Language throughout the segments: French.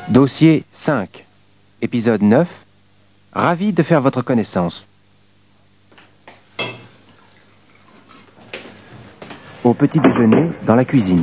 Dossier 5, épisode 9. Ravi de faire votre connaissance. Au petit déjeuner, dans la cuisine.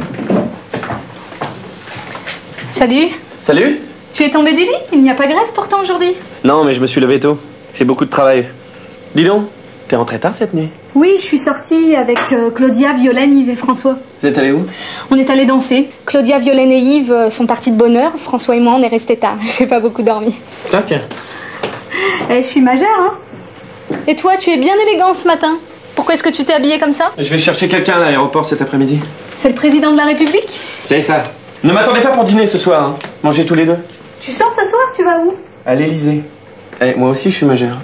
Salut. Salut. Tu es tombé du lit? Il n'y a pas grève pourtant aujourd'hui. Non, mais je me suis levé tôt. J'ai beaucoup de travail. Dis donc, t'es rentré tard cette nuit? Oui, je suis sortie avec Claudia, Violaine, Yves et François. Vous êtes allés où? On est allés danser. Claudia, Violaine et Yves sont partis de bonne heure. François et moi, on est restés tard. J'ai pas beaucoup dormi. Tiens. Je suis majeure, hein. Et toi, tu es bien élégant ce matin. Pourquoi est-ce que tu t'es habillée comme ça? Je vais chercher quelqu'un à l'aéroport cet après-midi. C'est le président de la République? C'est ça. Ne m'attendez pas pour dîner ce soir, hein. Mangez tous les deux. Tu sors ce soir? Tu vas où? À l'Élysée. Eh, moi aussi je suis majeur.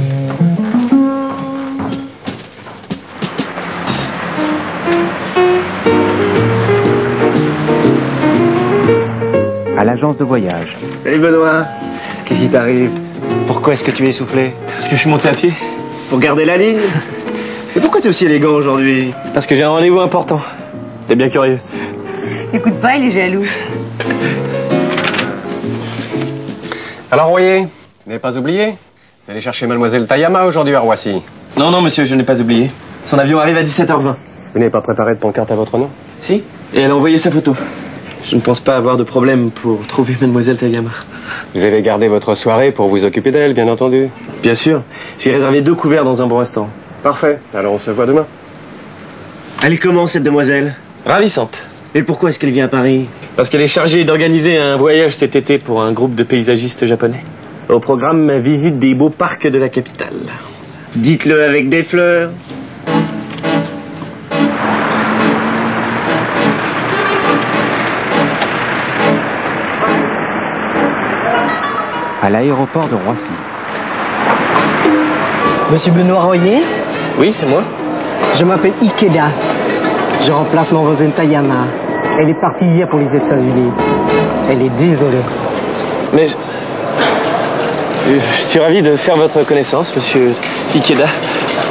À l'agence de voyage. Salut Benoît. Qu'est-ce qui t'arrive? Pourquoi est-ce que tu es essoufflé? Parce que je suis monté à pied. Pour garder la ligne? Et pourquoi t'es aussi élégant aujourd'hui? Parce que j'ai un rendez-vous important. T'es bien curieux. Écoute pas, il est jaloux. Alors, Royer, vous n'avez pas oublié? Vous allez chercher Mademoiselle Tayama aujourd'hui à Roissy. Non, monsieur, je n'ai pas oublié. Son avion arrive à 17h20. Vous n'avez pas préparé de pancarte à votre nom? Si. Et elle a envoyé sa photo. Je ne pense pas avoir de problème pour trouver Mademoiselle Tayama. Vous avez gardé votre soirée pour vous occuper d'elle, bien entendu. Bien sûr. J'ai réservé 2 couverts dans un bon restaurant. Parfait. Alors, on se voit demain. Elle est comment cette demoiselle? Ravissante. Et pourquoi est-ce qu'elle vient à Paris? Parce qu'elle est chargée d'organiser un voyage cet été pour un groupe de paysagistes japonais. Au programme, visite des beaux parcs de la capitale. Dites-le avec des fleurs. À l'aéroport de Roissy. Monsieur Benoît Royer, Oui, c'est moi. je m'appelle Ikeda. Je remplace mon voisin Tayama. Elle est partie hier pour les États-Unis. Elle est désolée. Mais je suis ravi de faire votre connaissance, monsieur Ikeda.